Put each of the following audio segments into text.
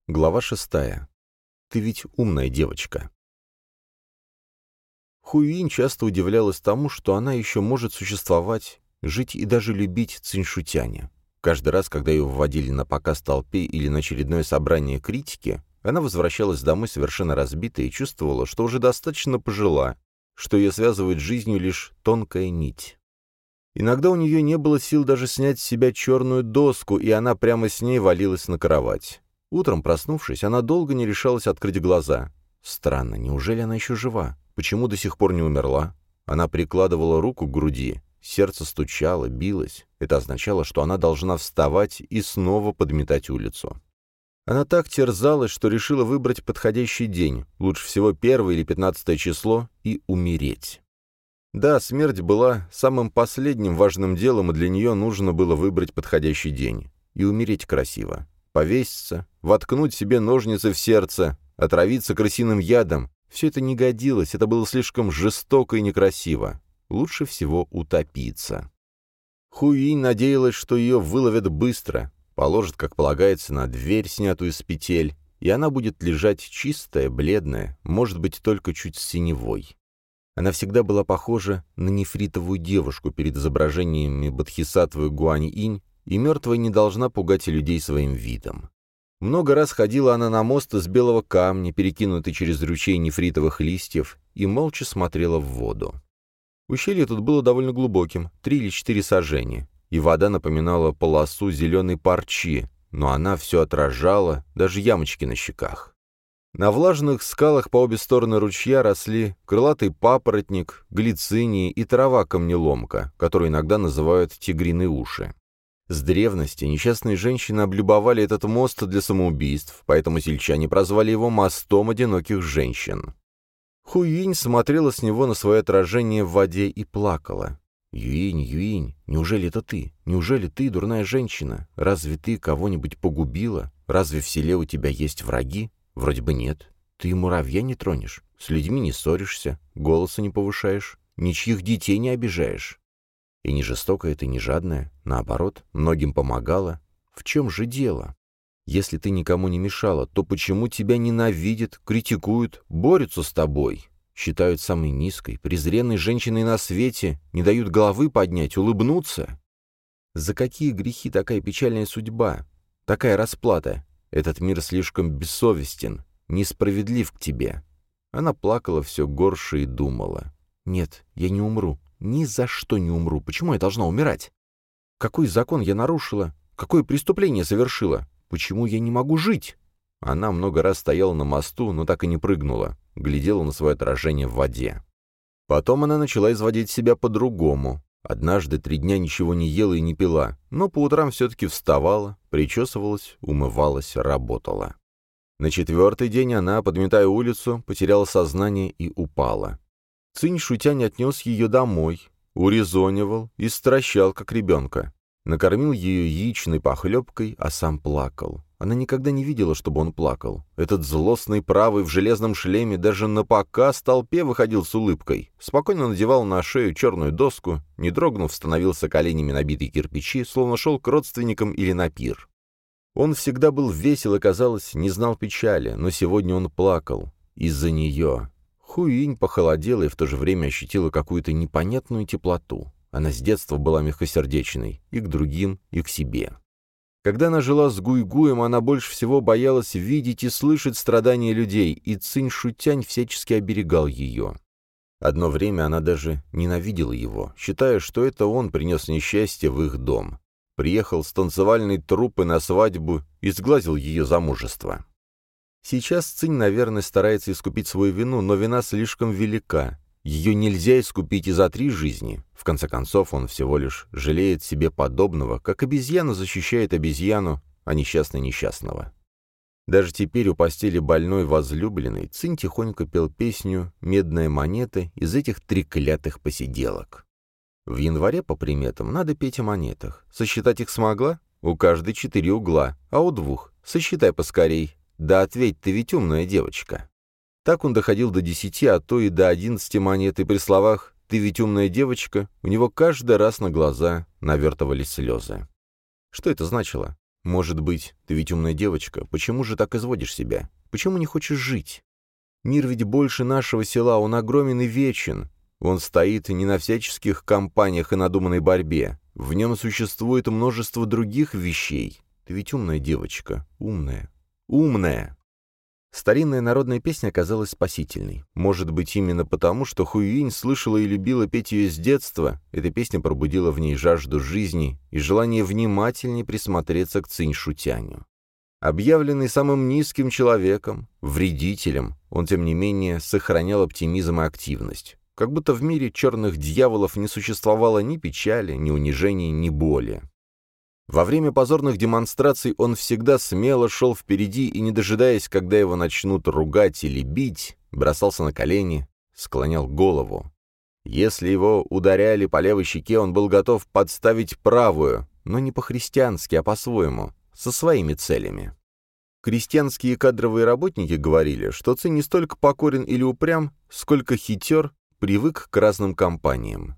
Глава 6. Ты ведь умная девочка. Хуюинь часто удивлялась тому, что она еще может существовать, жить и даже любить Циньшутяня. Каждый раз, когда ее вводили на показ толпе или на очередное собрание критики, она возвращалась домой совершенно разбитая и чувствовала, что уже достаточно пожила, что ее связывает с жизнью лишь тонкая нить. Иногда у нее не было сил даже снять с себя черную доску, и она прямо с ней валилась на кровать. Утром, проснувшись, она долго не решалась открыть глаза. Странно, неужели она еще жива? Почему до сих пор не умерла? Она прикладывала руку к груди, сердце стучало, билось. Это означало, что она должна вставать и снова подметать улицу. Она так терзалась, что решила выбрать подходящий день, лучше всего 1 или 15 число, и умереть. Да, смерть была самым последним важным делом, и для нее нужно было выбрать подходящий день. И умереть красиво. Повеситься, воткнуть себе ножницы в сердце, отравиться крысиным ядом — все это не годилось, это было слишком жестоко и некрасиво. Лучше всего утопиться. Хуюинь надеялась, что ее выловят быстро, положат, как полагается, на дверь, снятую с петель, и она будет лежать чистая, бледная, может быть, только чуть с синевой. Она всегда была похожа на нефритовую девушку перед изображениями Бодхисаттвы Гуань-инь, и мертвая не должна пугать людей своим видом. Много раз ходила она на мост из белого камня, перекинутый через ручей нефритовых листьев, и молча смотрела в воду. Ущелье тут было довольно глубоким, 3 или 4 сажени, и вода напоминала полосу зеленой парчи, но она все отражала, даже ямочки на щеках. На влажных скалах по обе стороны ручья росли крылатый папоротник, глициния и трава-камнеломка, которую иногда называют тигриные уши. С древности несчастные женщины облюбовали этот мост для самоубийств, поэтому сельчане прозвали его «мостом одиноких женщин». Хуюинь смотрела с него на свое отражение в воде и плакала. «Юинь, Юинь, неужели это ты? Неужели ты, дурная женщина? Разве ты кого-нибудь погубила? Разве в селе у тебя есть враги? Вроде бы нет. Ты и муравья не тронешь, с людьми не ссоришься, голоса не повышаешь, ничьих детей не обижаешь. И не жестокая ты, не жадная, наоборот, многим помогала. В чем же дело? Если ты никому не мешала, то почему тебя ненавидят, критикуют, борются с тобой? Считают самой низкой, презренной женщиной на свете, не дают головы поднять, улыбнуться? За какие грехи такая печальная судьба? Такая расплата? Этот мир слишком бессовестен, несправедлив к тебе». Она плакала все горше и думала. «Нет, я не умру. Ни за что не умру. Почему я должна умирать? Какой закон я нарушила? Какое преступление совершила? Почему я не могу жить?» Она много раз стояла на мосту, но так и не прыгнула, глядела на свое отражение в воде. Потом она начала изводить себя по-другому. Однажды 3 дня ничего не ела и не пила, но по утрам все-таки вставала, причесывалась, умывалась, работала. На 4-й день она, подметая улицу, потеряла сознание и упала. Цинь-Шутянь отнес ее домой, урезонивал и стращал, как ребенка. Накормил ее яичной похлебкой, а сам плакал. Она никогда не видела, чтобы он плакал. Этот злостный правый в железном шлеме даже на показ толпе выходил с улыбкой. Спокойно надевал на шею черную доску, не дрогнув, становился коленями на битые кирпичи, словно шел к родственникам или на пир. Он всегда был весел и, казалось, не знал печали, но сегодня он плакал. Из-за нее. Хуюинь похолодела и в то же время ощутила какую-то непонятную теплоту. Она с детства была мягкосердечной и к другим, и к себе. Когда она жила с Гуйгуем, она больше всего боялась видеть и слышать страдания людей, и Цинь-Шутянь всячески оберегал ее. Одно время она даже ненавидела его, считая, что это он принес несчастье в их дом. Приехал с танцевальной труппой на свадьбу и сглазил ее замужество. Сейчас Цинь, наверное, старается искупить свою вину, но вина слишком велика. Ее нельзя искупить и за 3 жизни. В конце концов, он всего лишь жалеет себе подобного, как обезьяна защищает обезьяну, а несчастный несчастного. Даже теперь у постели больной возлюбленной Цинь тихонько пел песню «Медная монета» из этих треклятых посиделок. В январе, по приметам, надо петь о монетах. Сосчитать их смогла? У каждой 4 угла, а у 2. Сосчитай поскорей. Да ответь, ты ведь умная девочка. Так он доходил до 10, а то и до 11 монет, и при словах «ты ведь умная девочка» у него каждый раз на глаза навертывались слезы. Что это значило? Может быть, ты ведь умная девочка, почему же так изводишь себя? Почему не хочешь жить? Мир ведь больше нашего села, он огромен и вечен. Он стоит не на всяческих кампаниях и надуманной борьбе. В нем существует множество других вещей. Ты ведь умная девочка, умная, умная». Старинная народная песня оказалась спасительной. Может быть, именно потому, что Хуюинь слышала и любила петь ее с детства, эта песня пробудила в ней жажду жизни и желание внимательнее присмотреться к Цинь-Шутяню. Объявленный самым низким человеком, вредителем, он, тем не менее, сохранял оптимизм и активность. Как будто в мире черных дьяволов не существовало ни печали, ни унижений, ни боли. Во время позорных демонстраций он всегда смело шел впереди и, не дожидаясь, когда его начнут ругать или бить, бросался на колени, склонял голову. Если его ударяли по левой щеке, он был готов подставить правую, но не по-христиански, а по-своему, со своими целями. Крестьянские кадровые работники говорили, что Цинь не столько покорен или упрям, сколько хитер, привык к разным компаниям.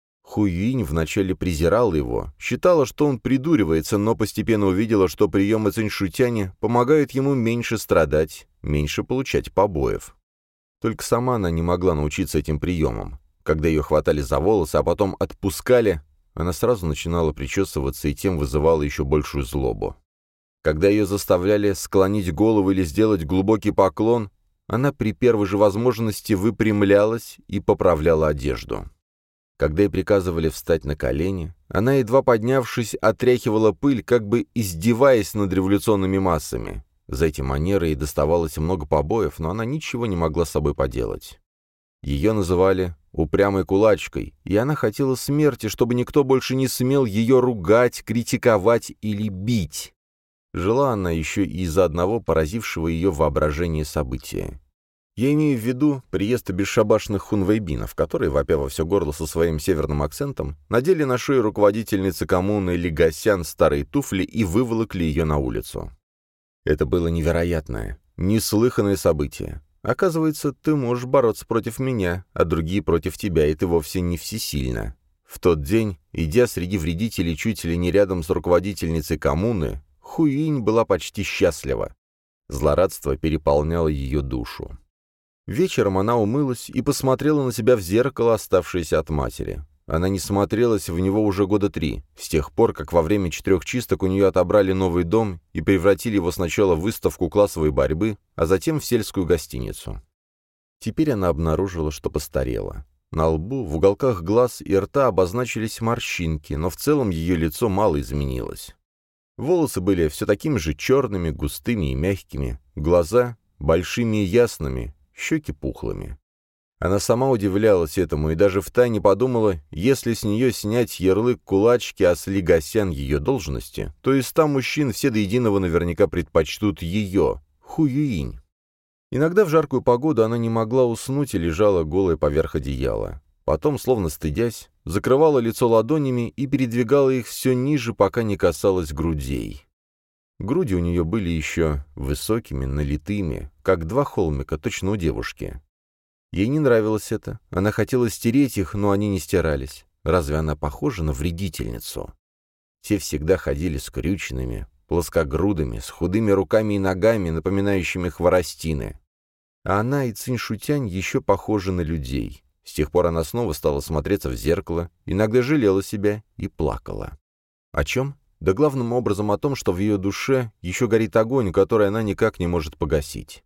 Хуюинь вначале презирала его, считала, что он придуривается, но постепенно увидела, что приемы Цинь-Шутяня помогают ему меньше страдать, меньше получать побоев. Только сама она не могла научиться этим приемам. Когда ее хватали за волосы, а потом отпускали, она сразу начинала причесываться и тем вызывала еще большую злобу. Когда ее заставляли склонить голову или сделать глубокий поклон, она при первой же возможности выпрямлялась и поправляла одежду. Когда ей приказывали встать на колени, она, едва поднявшись, отряхивала пыль, как бы издеваясь над революционными массами. За эти манеры ей доставалось много побоев, но она ничего не могла с собой поделать. Ее называли «упрямой кулачкой», и она хотела смерти, чтобы никто больше не смел ее ругать, критиковать или бить. Жила она еще и из-за одного поразившего ее воображение события. Я имею в виду приезд бесшабашных хунвейбинов, которые, вопя во все горло со своим северным акцентом, надели на шею руководительницы коммуны Лигасян старые туфли и выволокли ее на улицу. Это было невероятное, неслыханное событие. Оказывается, ты можешь бороться против меня, а другие против тебя, и ты вовсе не всесильна. В тот день, идя среди вредителей чуть ли не рядом с руководительницей коммуны, Хуюинь была почти счастлива. Злорадство переполняло ее душу. Вечером она умылась и посмотрела на себя в зеркало, оставшееся от матери. Она не смотрелась в него уже года 3, с тех пор, как во время 4 чисток у нее отобрали новый дом и превратили его сначала в выставку классовой борьбы, а затем в сельскую гостиницу. Теперь она обнаружила, что постарела. На лбу, в уголках глаз и рта обозначились морщинки, но в целом ее лицо мало изменилось. Волосы были все такими же черными, густыми и мягкими, глаза большими и ясными, щеки пухлыми. Она сама удивлялась этому и даже втайне подумала, если с нее снять ярлык кулачки, а с Лигасян ее должности, то из 100 мужчин все до единого наверняка предпочтут ее, Хуюинь. Иногда в жаркую погоду она не могла уснуть и лежала голая поверх одеяла. Потом, словно стыдясь, закрывала лицо ладонями и передвигала их все ниже, пока не касалась грудей. Груди у нее были еще высокими, налитыми, как 2 холмика, точно у девушки. Ей не нравилось это. Она хотела стереть их, но они не стирались. Разве она похожа на вредительницу? Те всегда ходили скрюченными, плоскогрудыми, с худыми руками и ногами, напоминающими хворостины. А она и Цинь-Шутянь еще похожи на людей. С тех пор она снова стала смотреться в зеркало, иногда жалела себя и плакала. О чем? Да главным образом о том, что в ее душе еще горит огонь, который она никак не может погасить.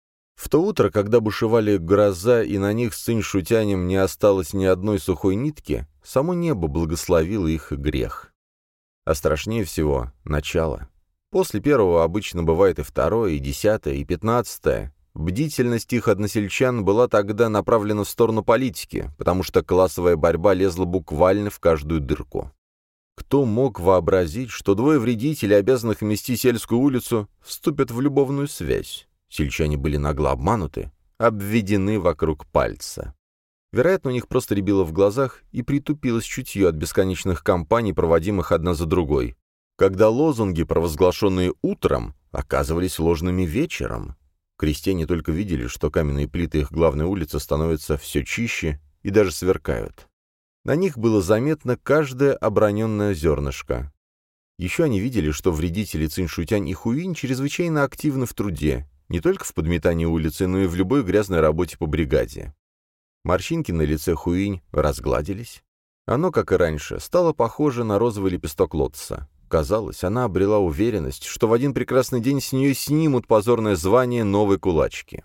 В то утро, когда бушевали гроза и на них с Цинь-Шутянем не осталось ни одной сухой нитки, само небо благословило их грех. А страшнее всего — начало. После первого обычно бывает и 2, и 10, и 15. Бдительность их односельчан была тогда направлена в сторону политики, потому что классовая борьба лезла буквально в каждую дырку. Кто мог вообразить, что 2 вредителей, обязанных мести сельскую улицу, вступят в любовную связь? Сельчане были нагло обмануты, обведены вокруг пальца. Вероятно, у них просто рябило в глазах и притупилось чутье от бесконечных кампаний, проводимых одна за другой, когда лозунги, провозглашенные утром, оказывались ложными вечером. Крестьяне только видели, что каменные плиты их главной улицы становятся все чище и даже сверкают. На них было заметно каждое оброненное зернышко. Еще они видели, что вредители Цинь-Шутянь и Хуинь чрезвычайно активны в труде, не только в подметании улицы, но и в любой грязной работе по бригаде. Морщинки на лице Хуинь разгладились. Оно, как и раньше, стало похоже на розовый лепесток лотоса. Казалось, она обрела уверенность, что в один прекрасный день с нее снимут позорное звание новой кулачки.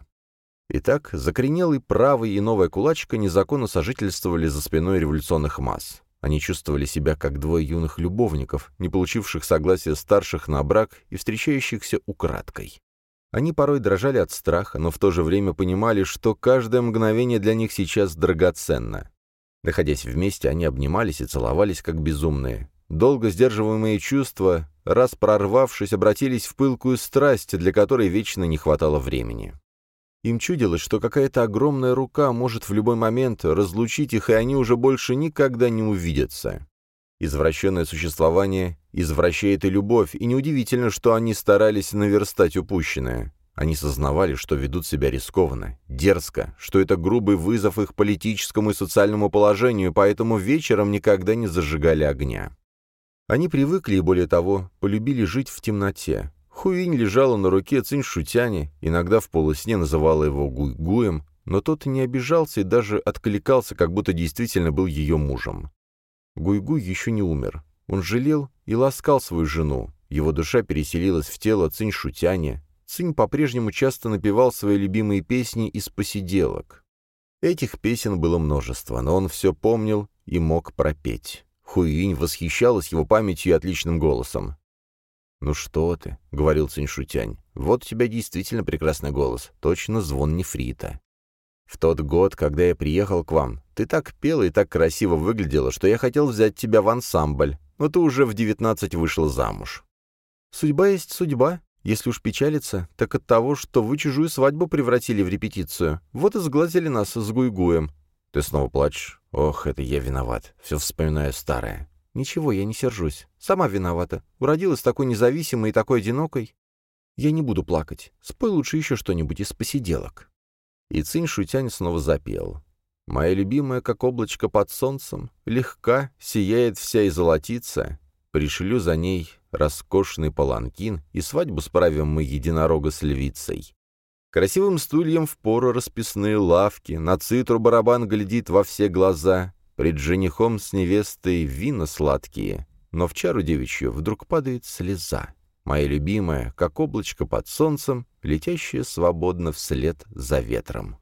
Итак, закоренелый правый и новая кулачка незаконно сожительствовали за спиной революционных масс. Они чувствовали себя как двое юных любовников, не получивших согласия старших на брак и встречающихся украдкой. Они порой дрожали от страха, но в то же время понимали, что каждое мгновение для них сейчас драгоценно. Находясь вместе, они обнимались и целовались, как безумные. Долго сдерживаемые чувства, раз прорвавшись, обратились в пылкую страсть, для которой вечно не хватало времени. Им чудилось, что какая-то огромная рука может в любой момент разлучить их, и они уже больше никогда не увидятся. Извращенное существование извращает и любовь, и неудивительно, что они старались наверстать упущенное. Они сознавали, что ведут себя рискованно, дерзко, что это грубый вызов их политическому и социальному положению, поэтому вечером никогда не зажигали огня. Они привыкли и, более того, полюбили жить в темноте. Хуинь лежала на руке Цинь-Шутяня, иногда в полусне называла его Гуй-Гуем, но тот не обижался и даже откликался, как будто действительно был ее мужем. Гуй-Гуй еще не умер. Он жалел и ласкал свою жену. Его душа переселилась в тело Цинь-Шутяня. Цинь по-прежнему часто напевал свои любимые песни из посиделок. Этих песен было множество, но он все помнил и мог пропеть. Хуинь восхищалась его памятью и отличным голосом. «Ну что ты», — говорил Цинь-Шутянь, — «вот у тебя действительно прекрасный голос, точно звон нефрита. В тот год, когда я приехал к вам, ты так пела и так красиво выглядела, что я хотел взять тебя в ансамбль, но ты уже в 19 вышла замуж». «Судьба есть судьба. Если уж печалиться, так от того, что вы чужую свадьбу превратили в репетицию. Вот и сглазили нас с Гуй-Гуем». «Ты снова плачешь? Ох, это я виноват. Все вспоминаю старое». «Ничего, я не сержусь. Сама виновата. Уродилась такой независимой и такой одинокой. Я не буду плакать. Спой лучше еще что-нибудь из посиделок». И Цинь-Шутянь снова запел. «Моя любимая, как облачко под солнцем, легка, сияет вся и золотится. Пришлю за ней роскошный паланкин, и свадьбу справим мы единорога с львицей. Красивым стульям впору расписные лавки, на цитру барабан глядит во все глаза». Пред женихом с невестой вина сладкие, но в чару девичью вдруг падает слеза. Моя любимая, как облачко под солнцем, летящая свободно вслед за ветром.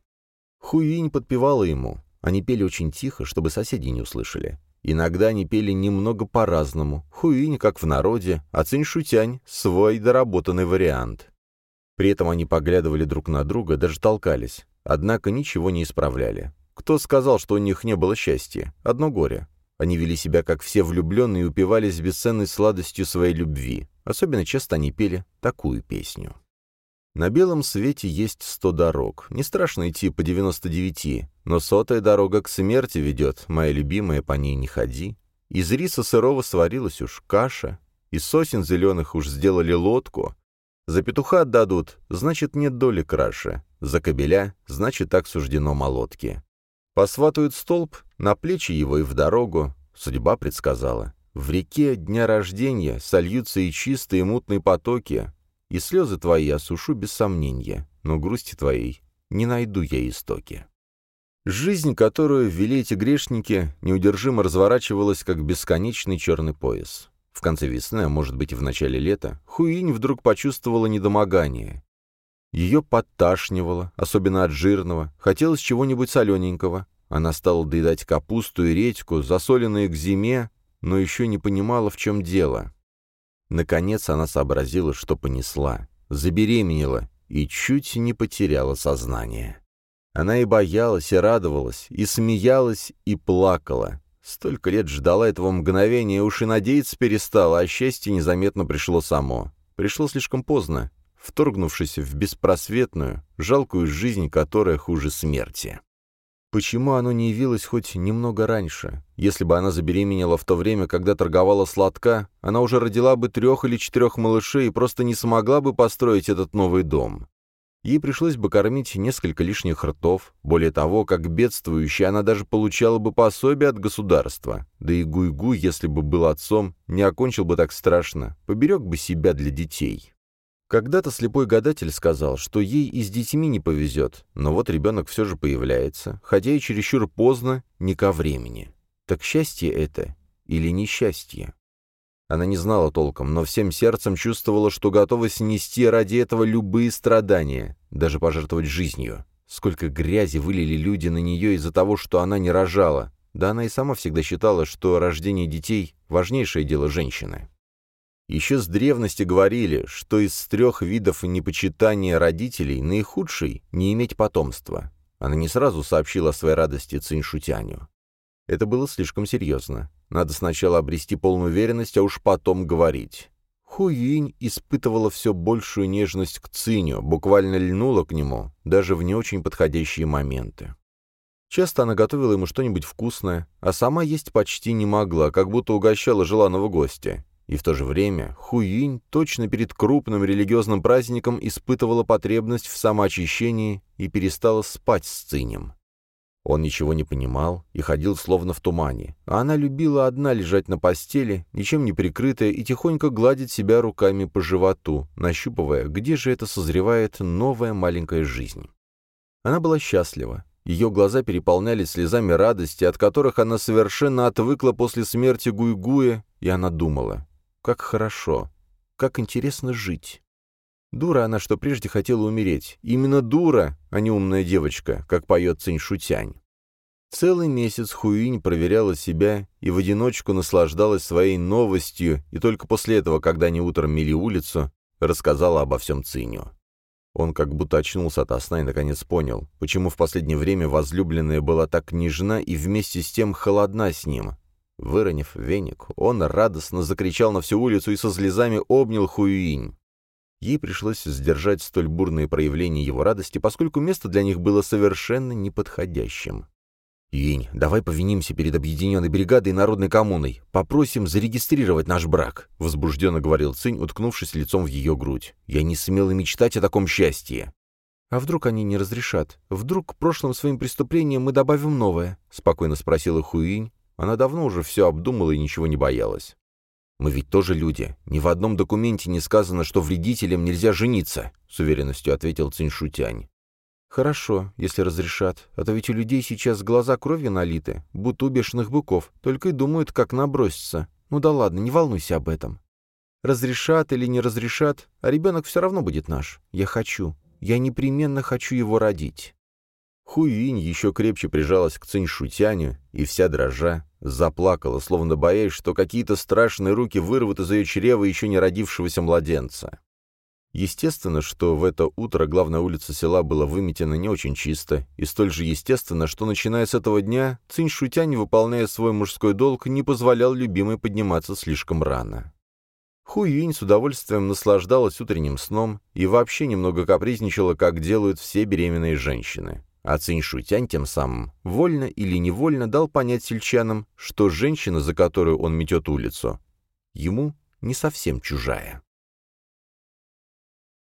Хуинь подпевала ему. Они пели очень тихо, чтобы соседи не услышали. Иногда они пели немного по-разному. Хуинь, как в народе, а Цинь-Шутянь — свой доработанный вариант. При этом они поглядывали друг на друга, даже толкались, однако ничего не исправляли. Кто сказал, что у них не было счастья? Одно горе. Они вели себя, как все влюбленные, и упивались бесценной сладостью своей любви. Особенно часто они пели такую песню. На белом свете есть 100 дорог. Не страшно идти по 99, но 100-я дорога к смерти ведет, моя любимая, по ней не ходи. Из риса сырого сварилась уж каша, из сосен зеленых уж сделали лодку. За петуха отдадут, значит, нет доли краше. За кобеля, значит, так суждено молотке. Посватают столб, на плечи его и в дорогу. Судьба предсказала. В реке дня рождения сольются и чистые мутные потоки, и слезы твои осушу без сомнения, но грусти твоей не найду я истоки. Жизнь, которую вели эти грешники, неудержимо разворачивалась, как бесконечный черный пояс. В конце весны, а может быть и в начале лета, Хуинь вдруг почувствовала недомогание. Ее подташнивало, особенно от жирного, хотелось чего-нибудь солененького. Она стала доедать капусту и редьку, засоленные к зиме, но еще не понимала, в чем дело. Наконец она сообразила, что понесла, забеременела и чуть не потеряла сознание. Она и боялась, и радовалась, и смеялась, и плакала. Столько лет ждала этого мгновения, уж и надеяться перестала, а счастье незаметно пришло само. Пришло слишком поздно, вторгнувшись в беспросветную, жалкую жизнь, которая хуже смерти. Почему оно не явилось хоть немного раньше? Если бы она забеременела в то время, когда торговала сладка, она уже родила бы 3 или 4 малышей и просто не смогла бы построить этот новый дом. Ей пришлось бы кормить несколько лишних ртов. Более того, как бедствующая, она даже получала бы пособие от государства. Да и Гуйгу, если бы был отцом, не окончил бы так страшно, поберег бы себя для детей. Когда-то слепой гадатель сказал, что ей и с детьми не повезет, но вот ребенок все же появляется, хотя и чересчур поздно, не ко времени. Так счастье это или несчастье? Она не знала толком, но всем сердцем чувствовала, что готова снести ради этого любые страдания, даже пожертвовать жизнью. Сколько грязи вылили люди на нее из-за того, что она не рожала. Да она и сама всегда считала, что рождение детей – важнейшее дело женщины. Еще с древности говорили, что из 3 видов непочитания родителей наихудший – не иметь потомства. Она не сразу сообщила о своей радости Цинь-Шутяню. Это было слишком серьезно. Надо сначала обрести полную уверенность, а уж потом говорить. Хуюинь испытывала все большую нежность к Циню, буквально льнула к нему, даже в не очень подходящие моменты. Часто она готовила ему что-нибудь вкусное, а сама есть почти не могла, как будто угощала желанного гостя. И в то же время Хуюинь точно перед крупным религиозным праздником испытывала потребность в самоочищении и перестала спать с Цинем. Он ничего не понимал и ходил словно в тумане, а она любила одна лежать на постели, ничем не прикрытая, и тихонько гладить себя руками по животу, нащупывая, где же это созревает новая маленькая жизнь. Она была счастлива. Ее глаза переполнялись слезами радости, от которых она совершенно отвыкла после смерти Гуйгуя, и она думала, как хорошо, как интересно жить. Дура она, что прежде хотела умереть. Именно дура, а не умная девочка, как поет Цинь-Шутянь. Целый месяц Хуюинь проверяла себя и в одиночку наслаждалась своей новостью, и только после этого, когда они утром мели улицу, рассказала обо всем Циню. Он как будто очнулся ото сна и наконец понял, почему в последнее время возлюбленная была так нежна и вместе с тем холодна с ним. Выронив веник, он радостно закричал на всю улицу и со слезами обнял Хуюинь. Ей пришлось сдержать столь бурные проявления его радости, поскольку место для них было совершенно неподходящим. «Юинь, давай повинимся перед Объединенной бригадой и Народной коммуной. Попросим зарегистрировать наш брак», — возбужденно говорил Цинь, уткнувшись лицом в ее грудь. «Я не смел и мечтать о таком счастье». «А вдруг они не разрешат? Вдруг к прошлым своим преступлениям мы добавим новое?» — спокойно спросила Хуюинь. Она давно уже все обдумала и ничего не боялась. «Мы ведь тоже люди. Ни в одном документе не сказано, что вредителям нельзя жениться», — с уверенностью ответил Цинь-Шутянь. «Хорошо, если разрешат. А то ведь у людей сейчас глаза кровью налиты, будто у бешеных быков, только и думают, как наброситься. Ну да ладно, не волнуйся об этом. Разрешат или не разрешат, а ребенок все равно будет наш. Я хочу. Я непременно хочу его родить». Хуюинь еще крепче прижалась к Цинь-Шутяню и вся дрожа заплакала, словно боясь, что какие-то страшные руки вырвут из ее чрева еще не родившегося младенца. Естественно, что в это утро главная улица села была выметена не очень чисто, и столь же естественно, что, начиная с этого дня, Цинь-Шутянь, выполняя свой мужской долг, не позволял любимой подниматься слишком рано. Хуюинь с удовольствием наслаждалась утренним сном и вообще немного капризничала, как делают все беременные женщины. А Цинь-Шутянь тем самым, вольно или невольно, дал понять сельчанам, что женщина, за которую он метет улицу, ему не совсем чужая.